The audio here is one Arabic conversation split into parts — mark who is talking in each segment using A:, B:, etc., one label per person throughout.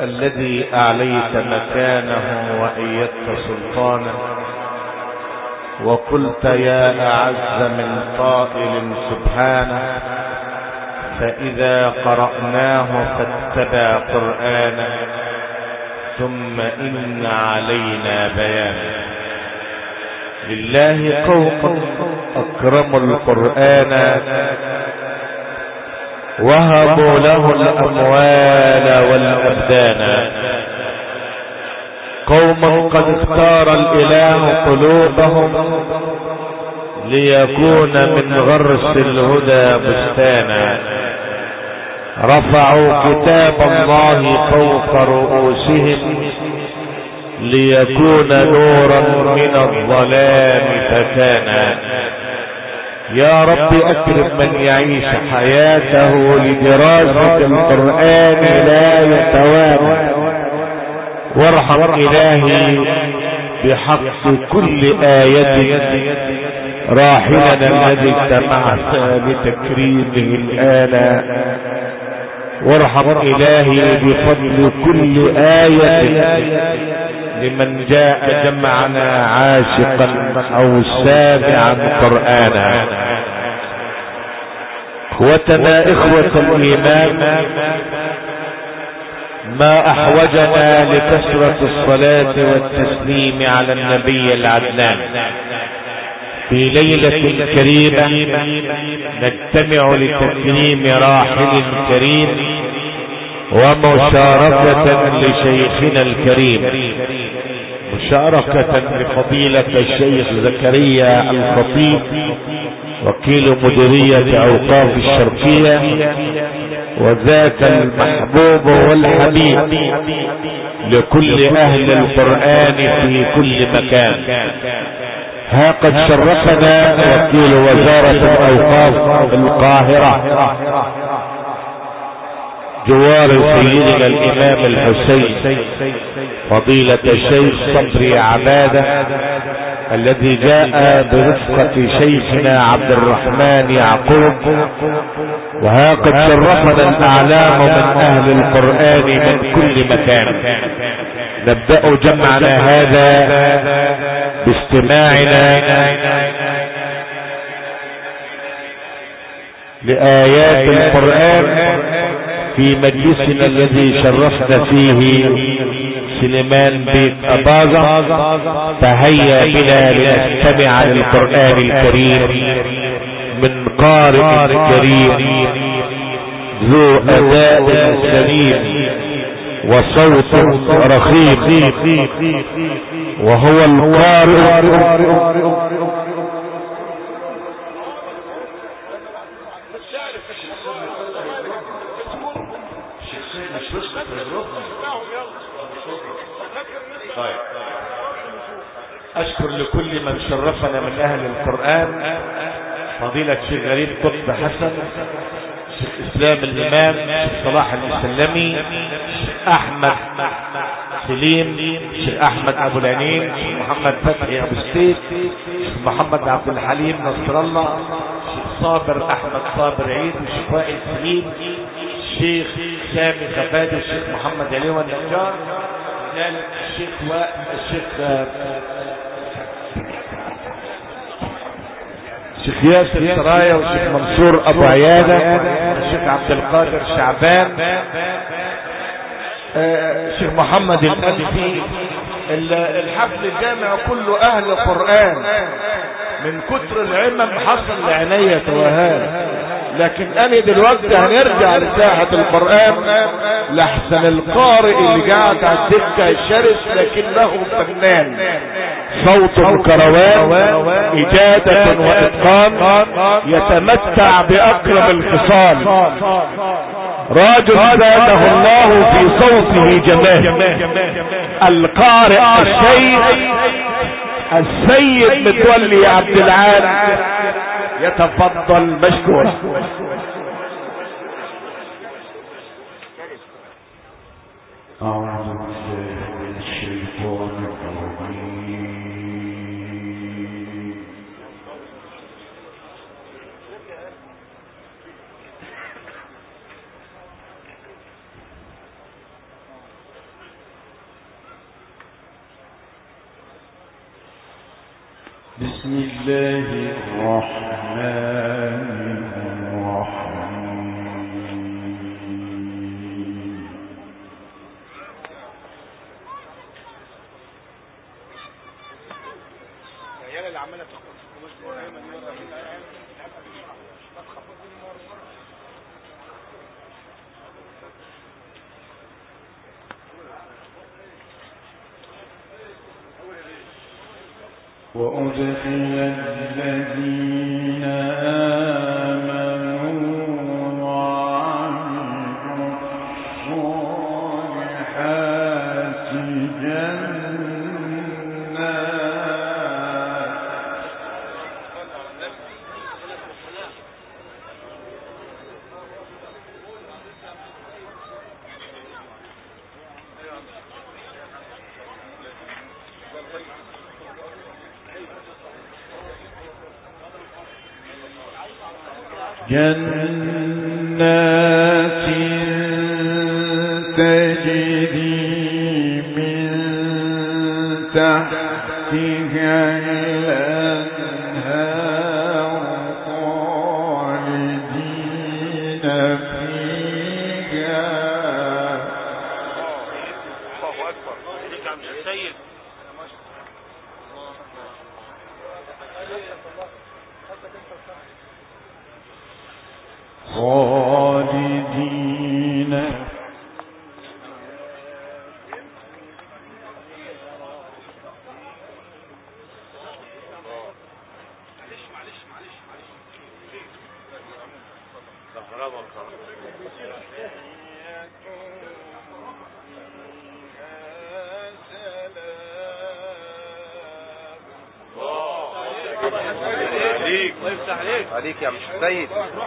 A: الذي أعليت مكانه وأيدت سلطانه، وقلت يا أعز من قائل سبحانه: فإذا قرأناه فاتبع قرآنه ثم إن علينا بيانه. لله قوم أكرموا القرآن وهبوا له الأموال والأبدان، قوم قد اختار الإله قلوبهم ليكون من غرس الهدى بستانا، رفعوا كتاب الله فوق رؤوسهم ليكون نورا من الظلام فتانا. يا رب أكرم من يعيش حياته لدراسة القرآن لا يتوانى، وارحم إلهي بحق كل آية راحلنا الذي اجتمعنا لتكريمه الآن، وارحم إلهي بفضل كل آية لمن جاء جمعنا عاشقا أو سامعا قرآنا. اخوتنا إخوة الإيمان، ما أحوجنا لكثرة الصلاة والتسليم على النبي العدنان في ليلة كريمة نجتمع لتكريم راحل كريم ومشاركة لشيخنا الكريم، مشاركة لفضيلة الشيخ زكريا الخطيب وكيل مديرية أوقاف الشرقية، وذاك المحبوب والحبيب لكل أهل القرآن في كل مكان. ها قد شرفنا وكيل وزارة الأوقاف القاهرة جوار سيدنا الإمام الحسين فضيلة الشيخ صبري عبادة، الذي جاء برفقة شيخنا عبد الرحمن يعقوب. وها قد شرفنا الأعلام من أهل القرآن من كل مكان. نبدأ جمعنا هذا باستماعنا لآيات القرآن في مجلسنا الذي شرفنا فيه سليمان بيت أباظة. فهيا بنا لنستمع للقرآن الكريم من قارئ كريم ذو أداء سليم وصوت رخيم، وهو القارئ أشكر لكل من شرفنا من أهل القرآن، فضيلة الشيخ غريب قطب حسن، الشيخ إسلام الإمام، الشيخ صلاح المسلمي، الشيخ أحمد سليم، الشيخ أحمد أبو العنين، الشيخ محمد فتحي أبو السيد، الشيخ محمد عبد الحليم نصر الله، الشيخ صابر أحمد صابر عيد، الشيخ وائل سليم، الشيخ سامي خفادي، الشيخ محمد علي والنجار، الشيخ ياسر سرايا، والشيخ منصور ابو عيادة، الشيخ عبد القادر شعبان، الشيخ محمد الألفي. الحفل الجامع كله اهل قرآن، من كتر العمم حصل لعناية توهان. لكن انا دلوقتي هنرجع لساحة القرآن لحسن القارئ اللي قاعد على الدكة الشرس لكنه فنان، صوت كروان، إجادة وإتقان، يتمتع بأكرم الخصال، راجل زاده الله في صوته جمال. القارئ السيد متولي عبد العال يتفضل مشكورا.
B: بسم الله الرحمن الرحيم. وأدخل الذين آمنوا وعملوا الصالحات جنات تجري من تحتها الأنهار خالدين فيها.
A: الله أكبر. عليك عم السيد.
B: خالدين
C: عليك يا مش سيد.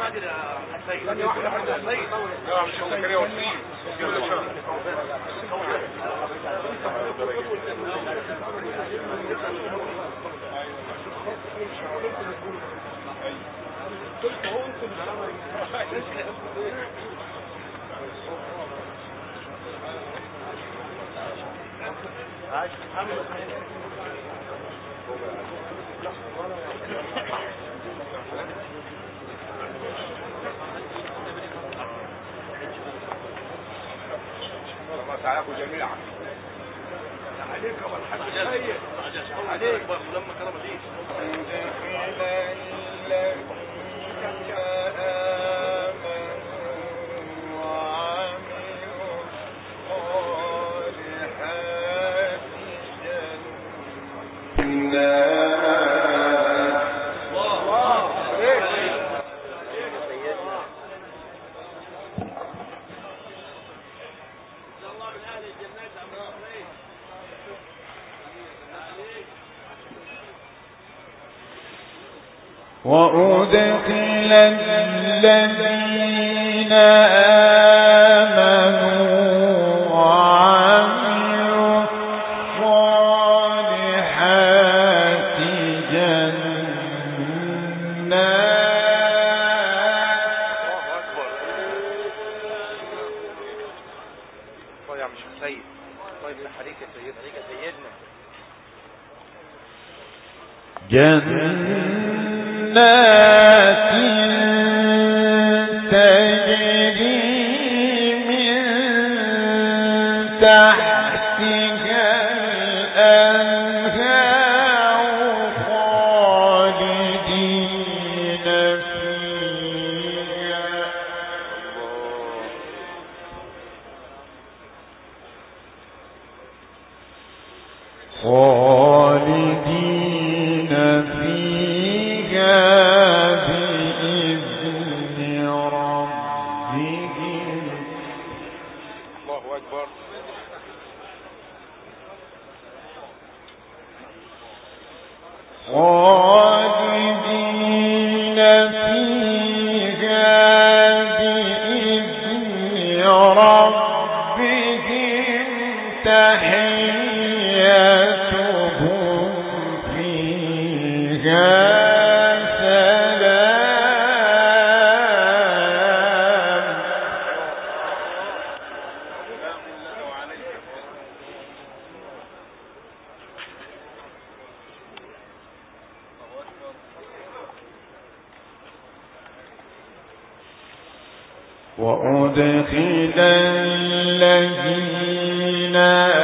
C: تعالوا جميعا عليك والحمد لله عليك ولما كرم ليك
B: وأدخل الذين آمنوا وعملوا الصالحات جنات تجري من تحتها الأنهار خالدين فيها بإذن ربهم.
C: الله أكبر.
B: خالدين فيها بإذن ربهم تحيتهم فيها وأدخل الذين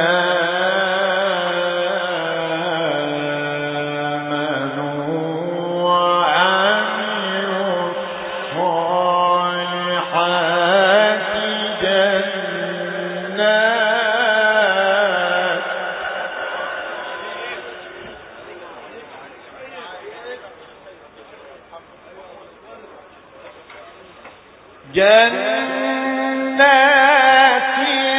B: جنات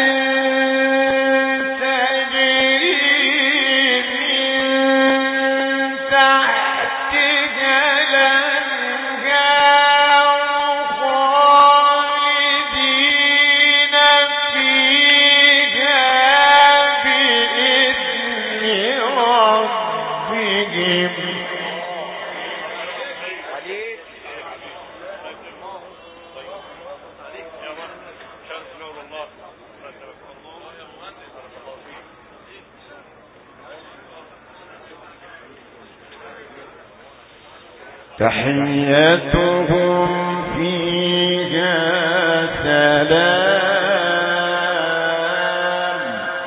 B: تجري من تحتها الأنهار خالدين فيها بإذن ربهم. تحيتهم فيها سلام.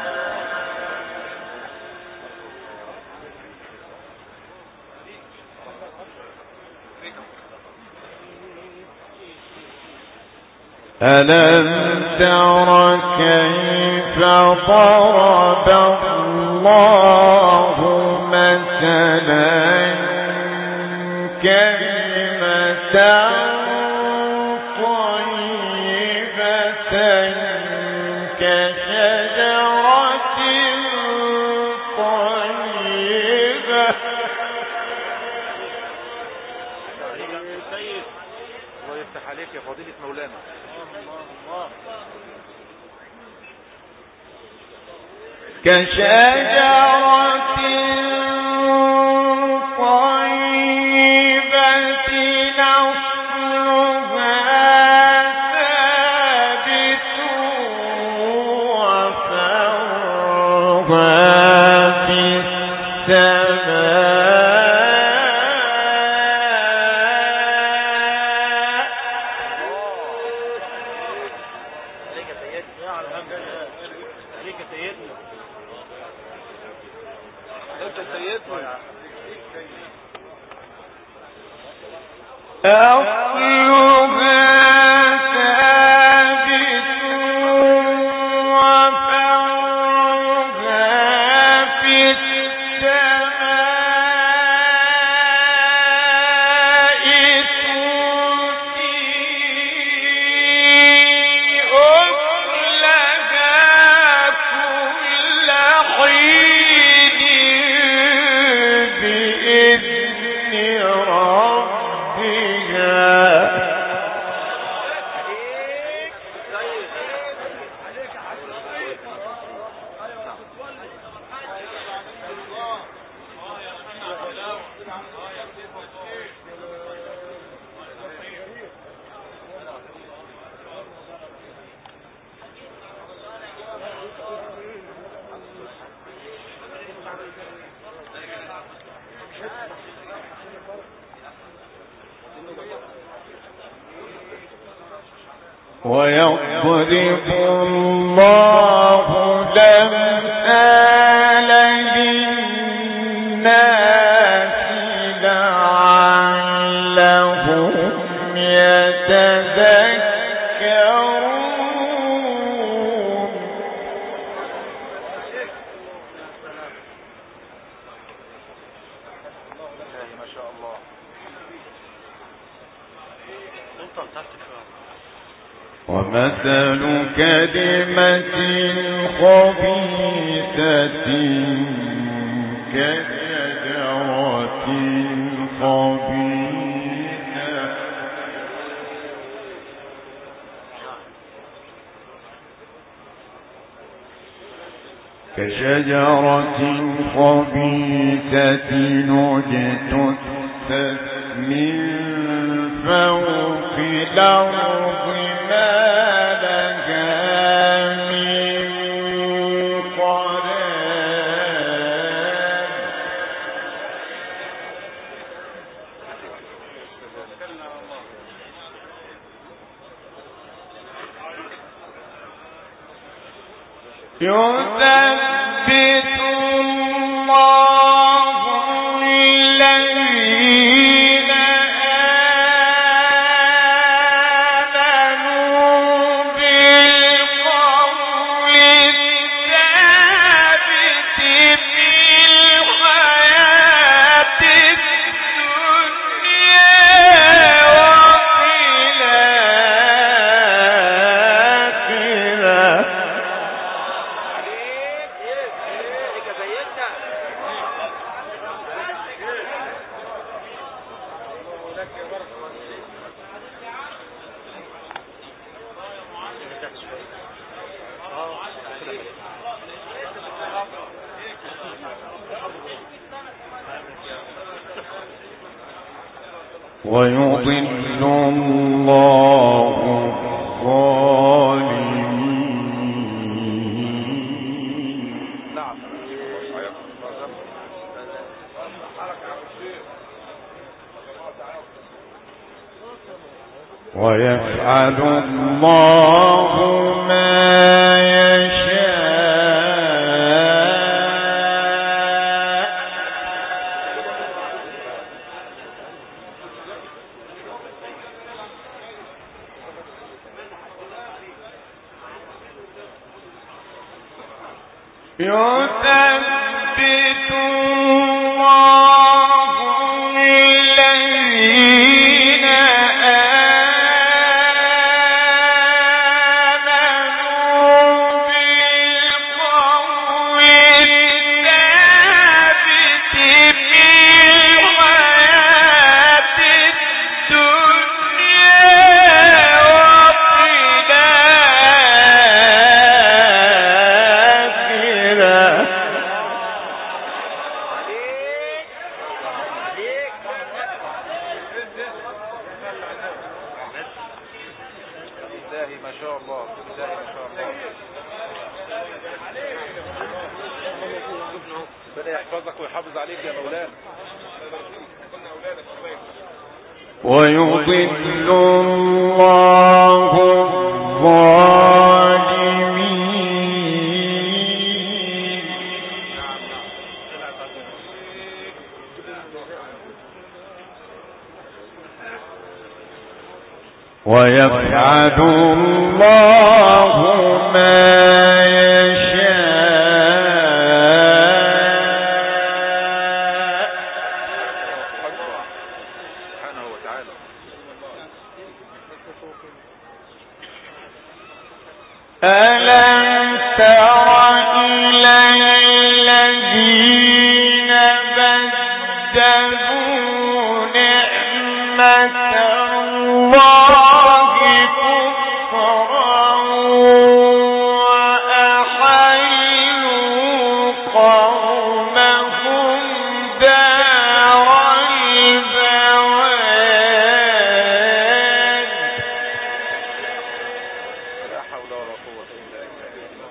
B: ألم تر كيف ضرب الله مثلا كلمة طيبة كشجرة طيبة.
C: الله يفتح عليك يا فضيلة مولانا.
B: كشجرة ويضرب الله الأمثال للناس لعلهم يتذكرون.
C: ما شاء الله.
B: ومثل كلمة خبيثة كشجرة خبيثة اجتثت من فوق الأرض ما لها من قرار. يثبت الله الذين آمنوا بالقول الثابت في الحياة الدنيا وفي الآخرة. ويضل الله الظالمين. ويفعل الله ما يثبت الله الذين آمنوا بالقول الثابت في الحياة الدنيا وفي
C: ما شاء الله. ربنا يحفظك ويحافظ عليك يا مولانا.
B: ويضل الله الظالمين. ويفعل الله ما ألم تر إلى الذين بدلوا نعمة الله كفرا وأحلوا قومهم دار البوار.
C: لا حول ولا قوة إلا بالله.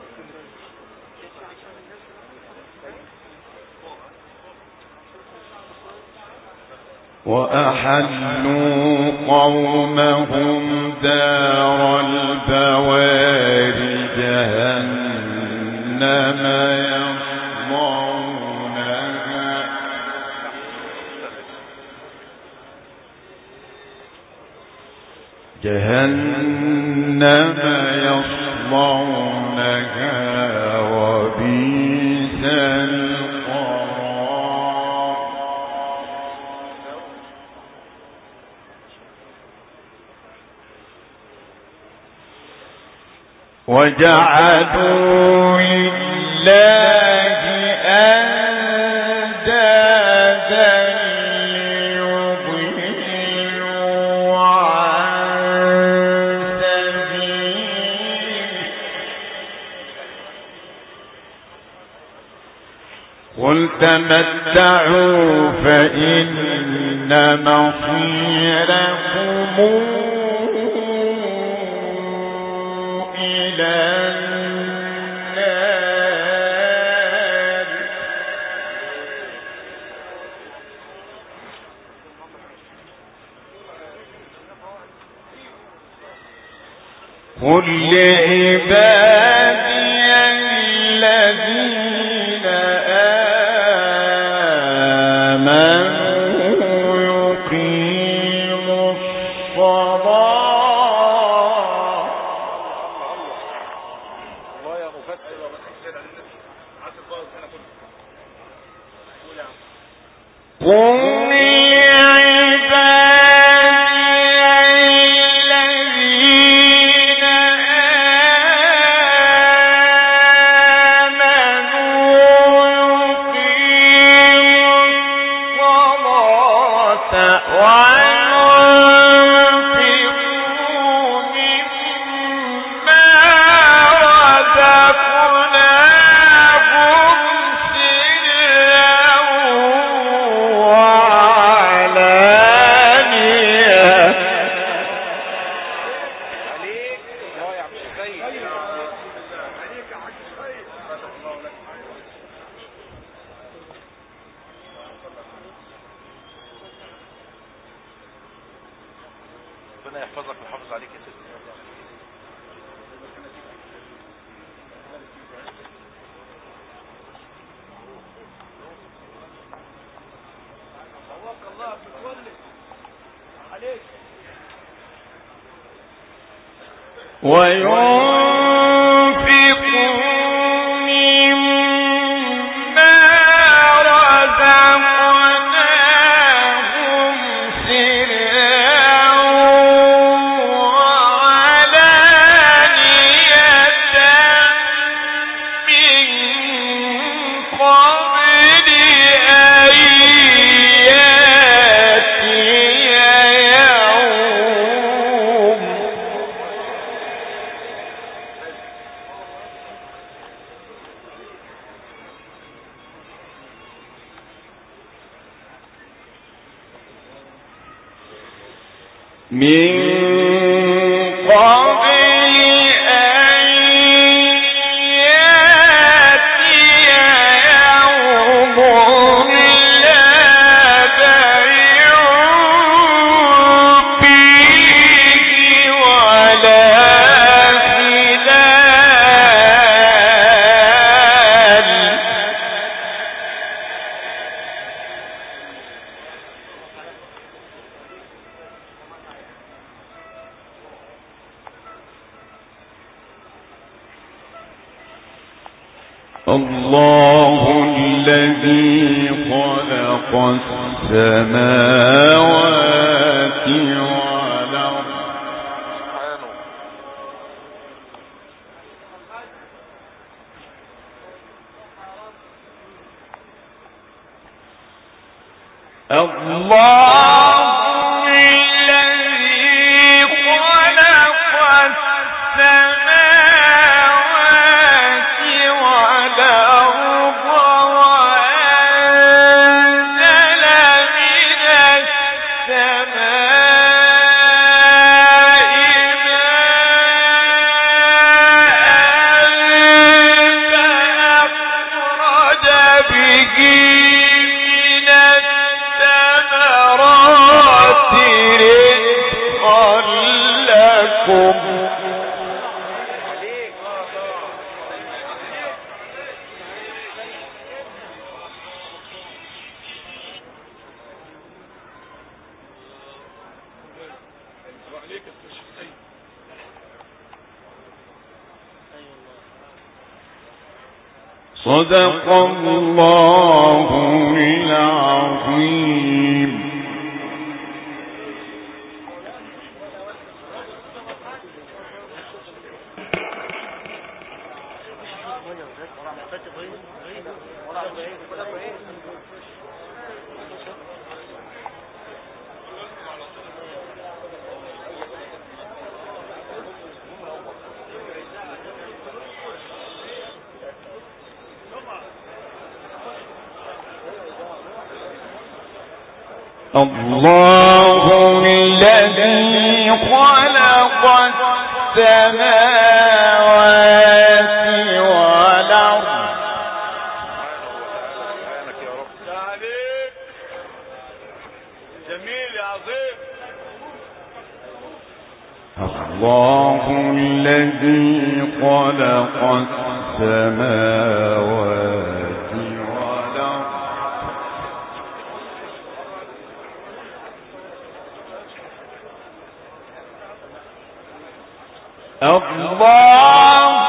B: وأحلوا قومهم دار البوار جهنم يصلونها وبئس القرار. وجعلوا لله أندادا ليضلوا عن سبيله. قل تمتعوا فإن مصيركم إلى النار. قل لعبادي الذين آمنوا يقيموا الصلاة.
C: الله يا مفسر ومفسر عاصم باظ هنا كله. قول يا عم. ربنا يحفظك ويحافظ عليك يا سيدي. الله بتولد عليك.
B: الله الذي خلق السماوات والأرض صدق الله العظيم. الله الذي خلق السماوات والأرض
C: سبحانك يا رب. عليك جميل يا عظيم.
B: الله الذي خلق السماوات والأرض الله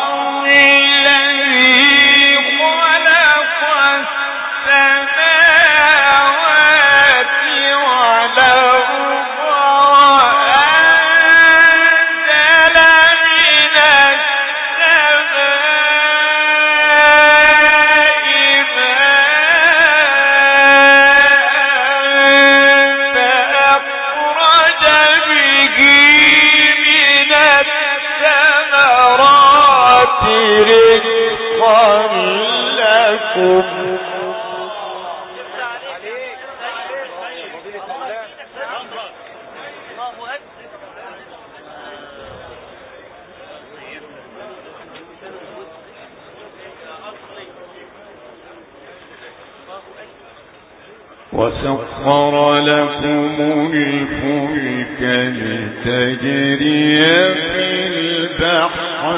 B: وسخر لكم الفلك لتجري في البحر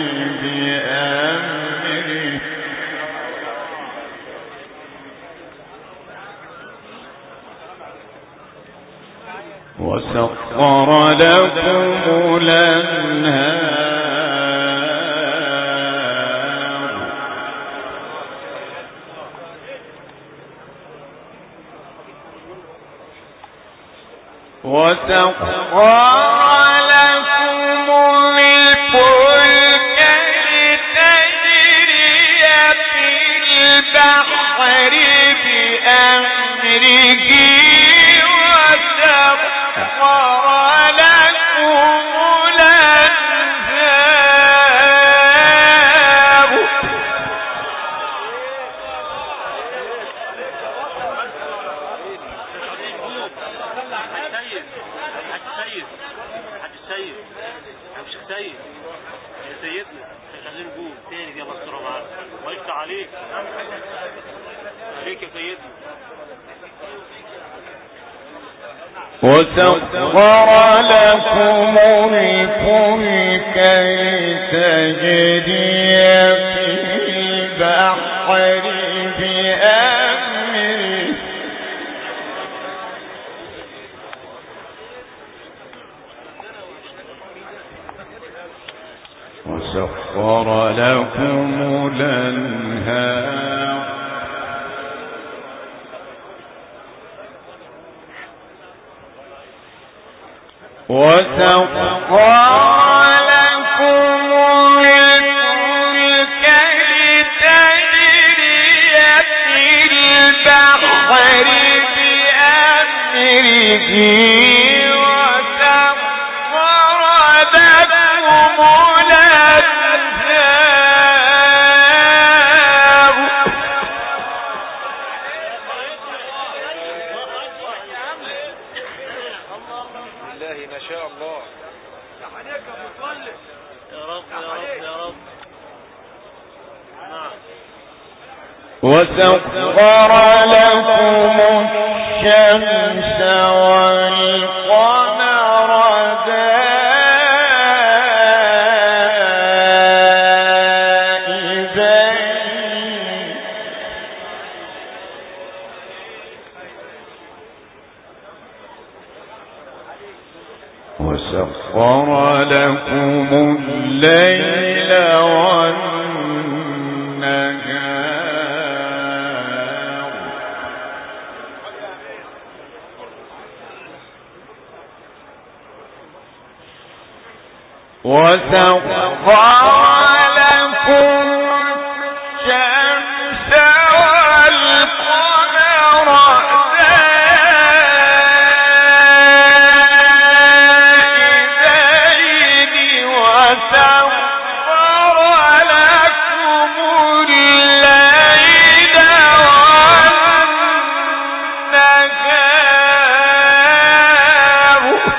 B: بأمره وسخر لكم الأنهار وسخر لكم الفلك لتجري في البحر بأمره وسخر لكم الأنهار وسخر لكم الفلك لتجري في البحر بأمره وسخر لكم الأنهار وسخر لكم الفلك لتجري في البحر بأمره وسخر لكم الأنهار
C: بالله ما شاء الله يا رب يا رب يا رب.
B: وسخر لكم الشمس والقمر دائبين وسخر لكم الليل والنهار وسخر لكم الشمس والقمر دائبين وسخر لكم الليل والنهار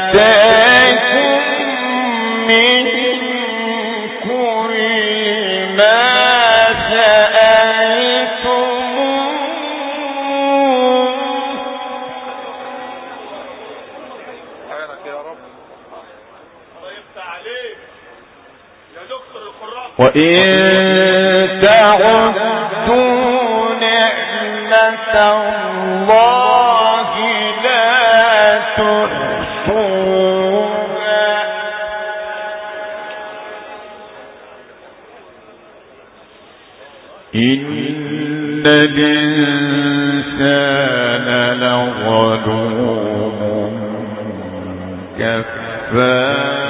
B: وآتاكم من كل وإن تعدوا نعمة الله لا تحصوها إن الإنسان لظلوم كفار.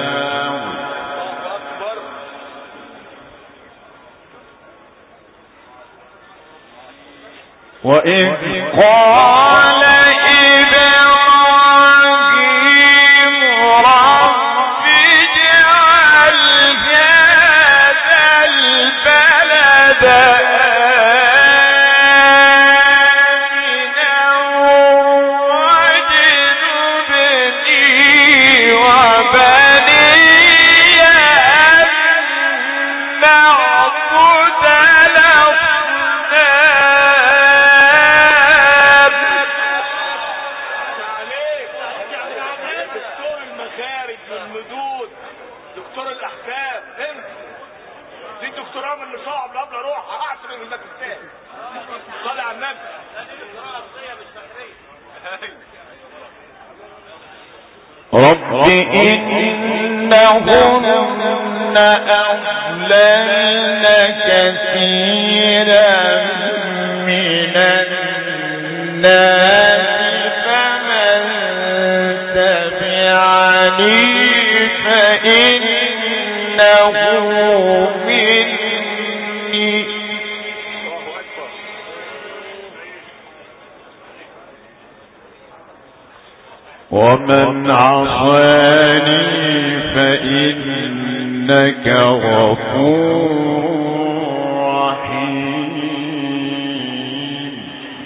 B: وإذ قال إبراهيم رب اجعل هذا البلد آمنا واجنبني وبني أن نعبد
C: دكتور الاحكام انت دي دكتوراه من صعب قبل اروح احسن من الماجستير. صلي على النبي.
B: رب إنهن أضللن كثيرا من الناس فمن تبعني فإنه مني ومن عصاني فإنك غفور رحيم.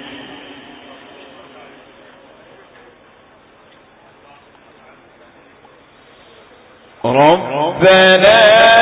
B: ربنا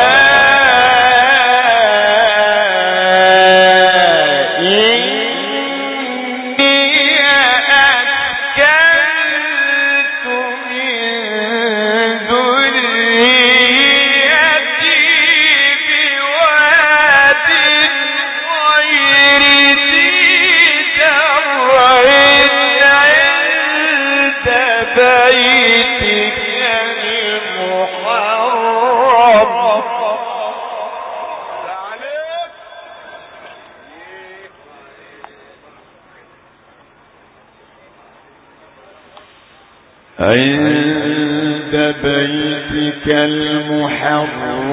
B: عند بيتك المحرم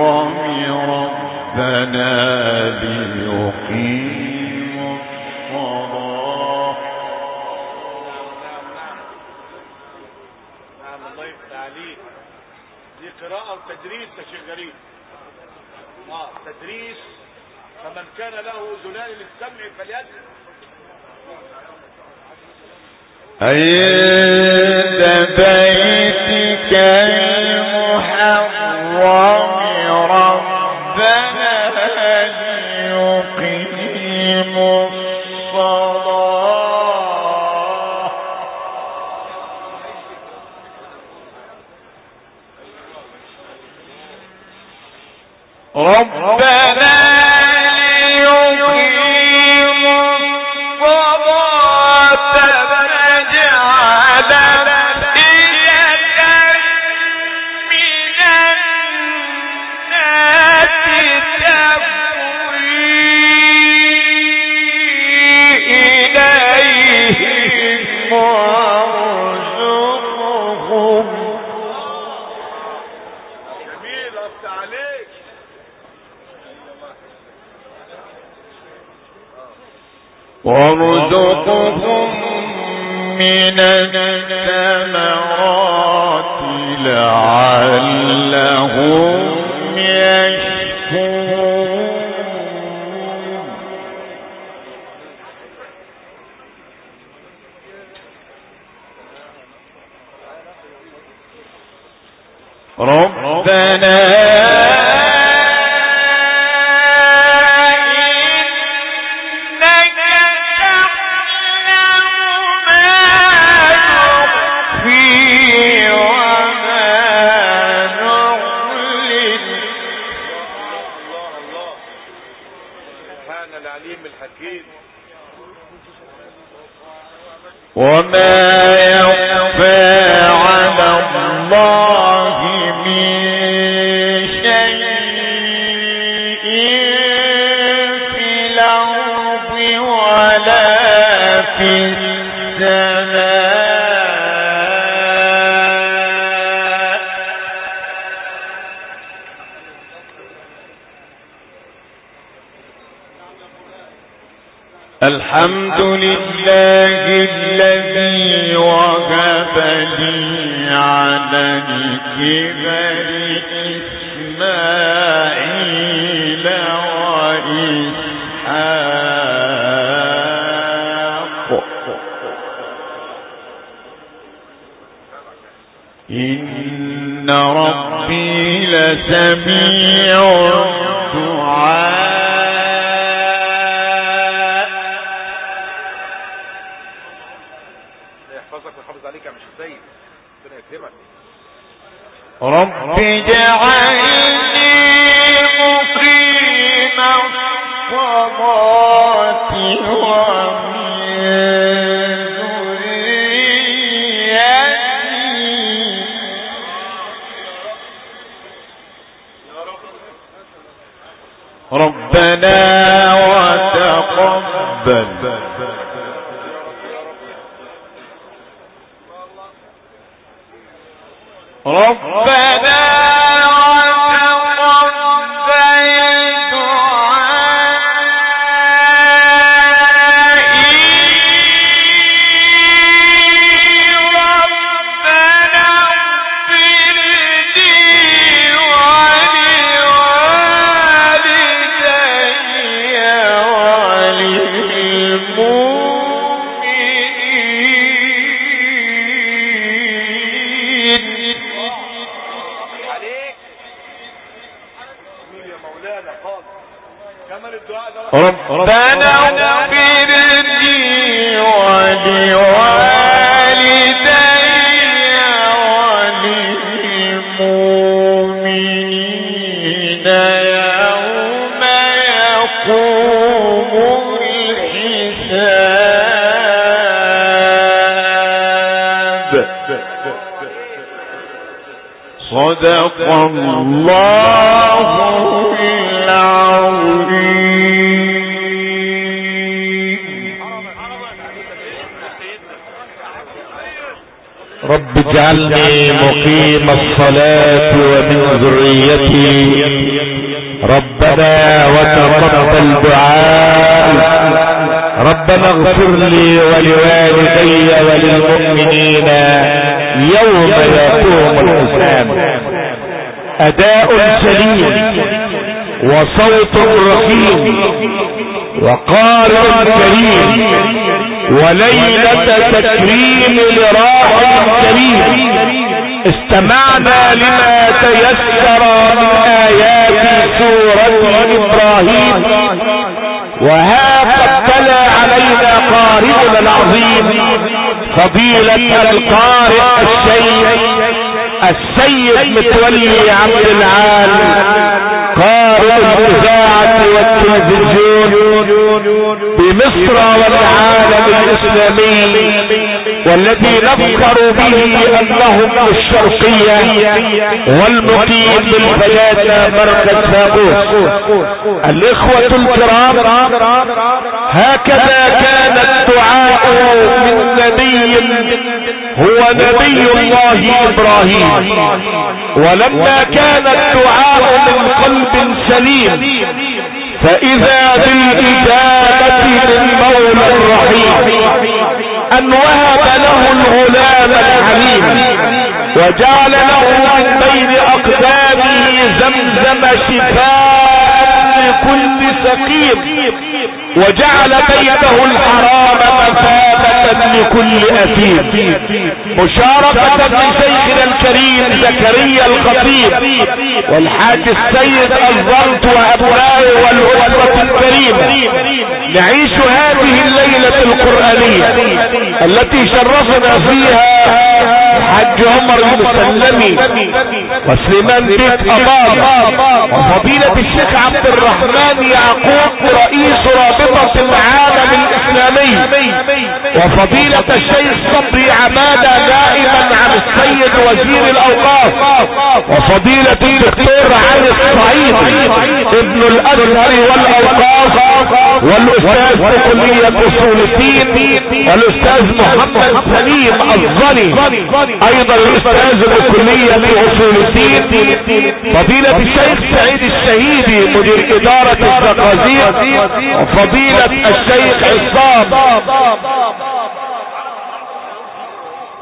B: ربنا ليقيموا الصلاة.
C: نعم الله يفتح عليك. دي قراءة وتدريس يا شيخ غريب. تدريس. فمن كان له أذنان للسمع فليسمع.
B: عند بيتك المحرم ربنا ليقيموا الصلاة. ربنا وارزقهم من الثمرات لعلهم يشكرون. ربنا
C: سبحان العليم الحكيم.
B: وما يخفى على الله من شيء في الأرض ولا في السماء. الحمد لله الذي وهب لي على الكبر إسماعيل وإسحاق إن ربي لسميع الدعاء. رب اجعلني مقيم الصلاة ومن ذريتي ربنا وتقبل ربنا ربنا اغفر لي ولوالدي وللمؤمنين يوم يقوم الحساب. صدق الله العظيم.
A: رب اجعلني مقيم الصلاة ومن ذريتي ربنا وتقبل دعاء. ربنا اغفر لي ولوالدي وللمؤمنين يوم يقوم الحساب. أداء سليم وصوت رخيم وقارئ كريم وليلة تكريم لراح كريم. استمعنا لما تيسر من آيات سورة إبراهيم، وها قد تلا علينا قارئنا العظيم فضيلة القارئ السيد متولي عبد العال قارئ الإذاعة والتلفزيون بمصر والعالم الإسلامي، والذي نفخر به أنه الشرقية والمقيم بالفلاتة مركز ساقوس. الإخوة الكرام، هكذا كان الدعاء من نبي هو نبي الله إبراهيم، ولما كان الدعاء من قلب سليم فإذا بالإجابة من مولى الرحيم أن وهب له الغلام الحليم وجعل له من بين أقدامه زمزم شفاء لكل سقيم، وجعل بيته الحرام مثابة لكل أثيم، مشاركة لشيخنا الكريم زكريا الخطيب والحاج السيد الزلط وأبنائه والأسرة الكريمة. نعيش هذه الليلة القرآنية التي شرفنا فيها الحاج عمر المسلمي وسليمان بيت أباضة، وفضيلة الشيخ عبد الرحمن يعقوب رئيس رابطة العالم الإسلامي، وفضيلة الشيخ صبري عمادة نائبا عن السيد وزير الأوقاف، وفضيلة الدكتور علي الصعيدي ابن الأزهر والأوقاف، والأستاذ في كلية أصول الدين، والأستاذ محمد سليم الظني أيضا الأستاذ في كلية أصول الدين، فضيلة الشيخ سعيد الشهيدي مدير إدارة الزقازيق، وفضيلة الشيخ عصام